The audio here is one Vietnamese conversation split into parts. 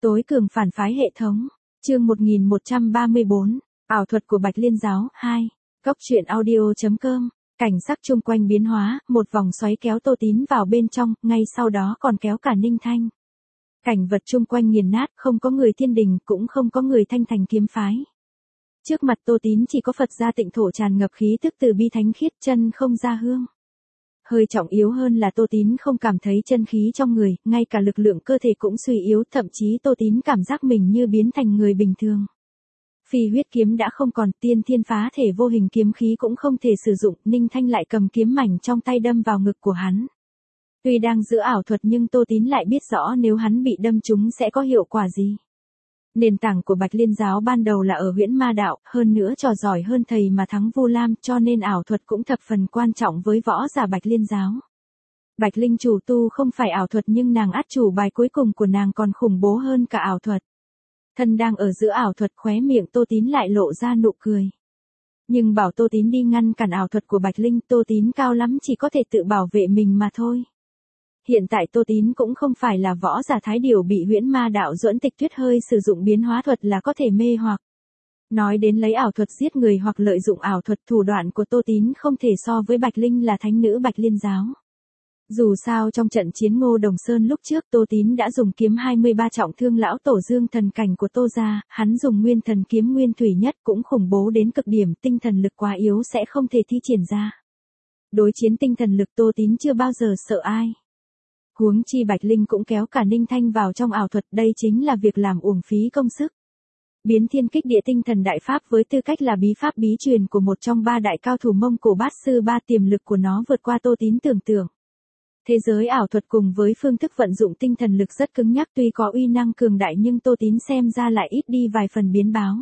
Tối cường phản phái hệ thống. Chương 1134. Ảo thuật của Bạch Liên giáo 2. Cốc truyện audio.com. Cảnh sắc chung quanh biến hóa, một vòng xoáy kéo Tô Tín vào bên trong, ngay sau đó còn kéo cả Ninh Thanh. Cảnh vật chung quanh nghiền nát, không có người thiên đình, cũng không có người thanh thành kiếm phái. Trước mặt Tô Tín chỉ có Phật gia tịnh thổ tràn ngập khí tức từ bi thánh khiết, chân không ra hương. Hơi trọng yếu hơn là Tô Tín không cảm thấy chân khí trong người, ngay cả lực lượng cơ thể cũng suy yếu, thậm chí Tô Tín cảm giác mình như biến thành người bình thường. Phi huyết kiếm đã không còn, tiên thiên phá thể vô hình kiếm khí cũng không thể sử dụng, Ninh Thanh lại cầm kiếm mảnh trong tay đâm vào ngực của hắn. Tuy đang giữ ảo thuật nhưng Tô Tín lại biết rõ nếu hắn bị đâm trúng sẽ có hiệu quả gì. Nền tảng của Bạch Liên giáo ban đầu là ở huyễn ma đạo, hơn nữa trò giỏi hơn thầy mà thắng Vu Lam, cho nên ảo thuật cũng thập phần quan trọng với võ giả Bạch Liên giáo. Bạch Linh chủ tu không phải ảo thuật nhưng nàng át chủ bài cuối cùng của nàng còn khủng bố hơn cả ảo thuật. Thân đang ở giữa ảo thuật, khóe miệng Tô Tín lại lộ ra nụ cười. Nhưng bảo Tô Tín đi ngăn cản ảo thuật của Bạch Linh, Tô Tín cao lắm chỉ có thể tự bảo vệ mình mà thôi. Hiện tại Tô Tín cũng không phải là võ giả thái điểu bị huyễn ma đạo Duẫn Tịch Tuyết hơi sử dụng biến hóa thuật là có thể mê hoặc. Nói đến lấy ảo thuật giết người hoặc lợi dụng ảo thuật, thủ đoạn của Tô Tín không thể so với Bạch Linh là thánh nữ Bạch Liên giáo. Dù sao trong trận chiến Ngô Đồng Sơn lúc trước Tô Tín đã dùng kiếm 23 trọng thương lão tổ Dương thần cảnh của Tô gia, hắn dùng nguyên thần kiếm nguyên thủy nhất cũng khủng bố đến cực điểm, tinh thần lực quá yếu sẽ không thể thi triển ra. Đối chiến tinh thần lực Tô Tín chưa bao giờ sợ ai. Huống chi Bạch Linh cũng kéo cả Ninh Thanh vào trong ảo thuật, đây chính là việc làm uổng phí công sức. Biến thiên kích địa tinh thần đại pháp với tư cách là bí pháp bí truyền của một trong ba đại cao thủ Mông Cổ Bát Sư Ba, tiềm lực của nó vượt qua Tô Tín tưởng tượng. Thế giới ảo thuật cùng với phương thức vận dụng tinh thần lực rất cứng nhắc, tuy có uy năng cường đại nhưng Tô Tín xem ra lại ít đi vài phần biến báo.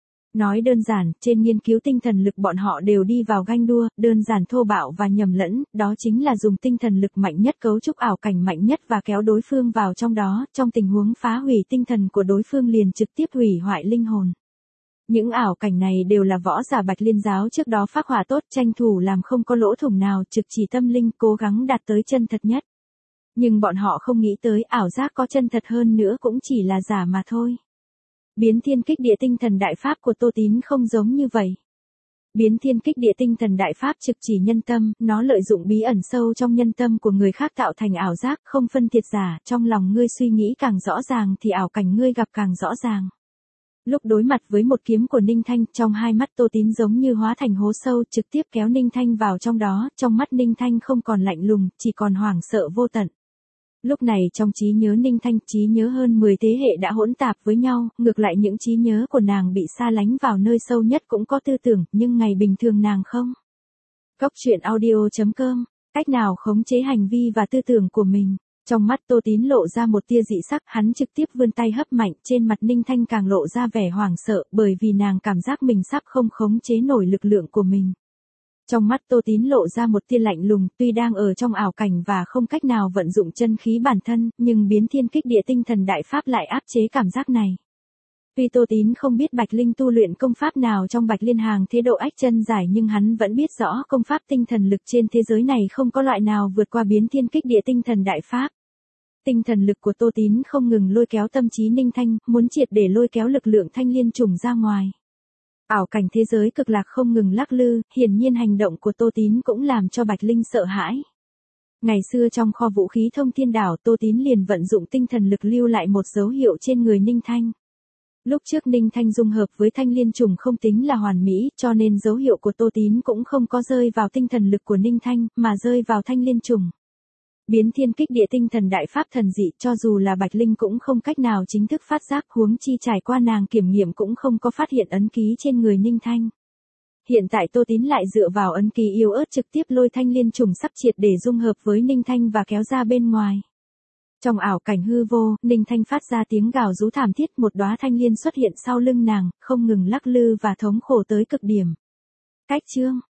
Nói đơn giản, trên nghiên cứu tinh thần lực bọn họ đều đi vào ganh đua, đơn giản thô bạo và nhầm lẫn, đó chính là dùng tinh thần lực mạnh nhất cấu trúc ảo cảnh mạnh nhất và kéo đối phương vào trong đó, trong tình huống phá hủy tinh thần của đối phương liền trực tiếp hủy hoại linh hồn. Những ảo cảnh này đều là võ giả Bạch Liên giáo trước đó phác họa tốt, tranh thủ làm không có lỗ thủng nào, trực chỉ tâm linh, cố gắng đạt tới chân thật nhất. Nhưng bọn họ không nghĩ tới ảo giác có chân thật hơn nữa cũng chỉ là giả mà thôi. Biến thiên kích địa tinh thần đại pháp của Tô Tín không giống như vậy. Biến thiên kích địa tinh thần đại pháp trực chỉ nhân tâm, nó lợi dụng bí ẩn sâu trong nhân tâm của người khác tạo thành ảo giác, không phân thiệt giả, trong lòng ngươi suy nghĩ càng rõ ràng thì ảo cảnh ngươi gặp càng rõ ràng. Lúc đối mặt với một kiếm của Ninh Thanh, trong hai mắt Tô Tín giống như hóa thành hố sâu, trực tiếp kéo Ninh Thanh vào trong đó, trong mắt Ninh Thanh không còn lạnh lùng, chỉ còn hoảng sợ vô tận. Lúc này trong trí nhớ Ninh Thanh, trí nhớ hơn 10 thế hệ đã hỗn tạp với nhau, ngược lại những trí nhớ của nàng bị sa lánh vào nơi sâu nhất cũng có tư tưởng, nhưng ngày bình thường nàng không. Cốc truyện audio.com. Cách nào khống chế hành vi và tư tưởng của mình. Trong mắt Tô Tín lộ ra một tia dị sắc, hắn trực tiếp vươn tay hấp mạnh, trên mặt Ninh Thanh càng lộ ra vẻ hoảng sợ, bởi vì nàng cảm giác mình sắp không khống chế nổi lực lượng của mình. Trong mắt Tô Tín lộ ra một tia lạnh lùng, tuy đang ở trong ảo cảnh và không cách nào vận dụng chân khí bản thân, nhưng biến thiên kích địa tinh thần đại pháp lại áp chế cảm giác này. Tuy Tô Tín không biết Bạch Linh tu luyện công pháp nào trong Bạch Liên hàng thế độ ách chân giải, nhưng hắn vẫn biết rõ công pháp tinh thần lực trên thế giới này không có loại nào vượt qua biến thiên kích địa tinh thần đại pháp. Tinh thần lực của Tô Tín không ngừng lôi kéo tâm trí Ninh Thanh, muốn triệt để lôi kéo lực lượng thanh liên trùng ra ngoài. Ảo cảnh thế giới cực lạc không ngừng lắc lư, hiển nhiên hành động của Tô Tín cũng làm cho Bạch Linh sợ hãi. Ngày xưa trong kho vũ khí Thông Thiên Đảo, Tô Tín liền vận dụng tinh thần lực lưu lại một dấu hiệu trên người Ninh Thanh. Lúc trước Ninh Thanh dung hợp với thanh liên trùng không tính là hoàn mỹ, cho nên dấu hiệu của Tô Tín cũng không có rơi vào tinh thần lực của Ninh Thanh, mà rơi vào thanh liên trùng. Biến thiên kích địa tinh thần đại pháp thần dị, cho dù là Bạch Linh cũng không cách nào chính thức phát giác, huống chi trải qua nàng kiểm nghiệm cũng không có phát hiện ấn ký trên người Ninh Thanh. Hiện tại Tô Tín lại dựa vào ấn ký yếu ớt trực tiếp lôi thanh liên trùng sắp triệt để dung hợp với Ninh Thanh và kéo ra bên ngoài. Trong ảo cảnh hư vô, Ninh Thanh phát ra tiếng gào rú thảm thiết, một đóa thanh liên xuất hiện sau lưng nàng, không ngừng lắc lư và thống khổ tới cực điểm. Cách chương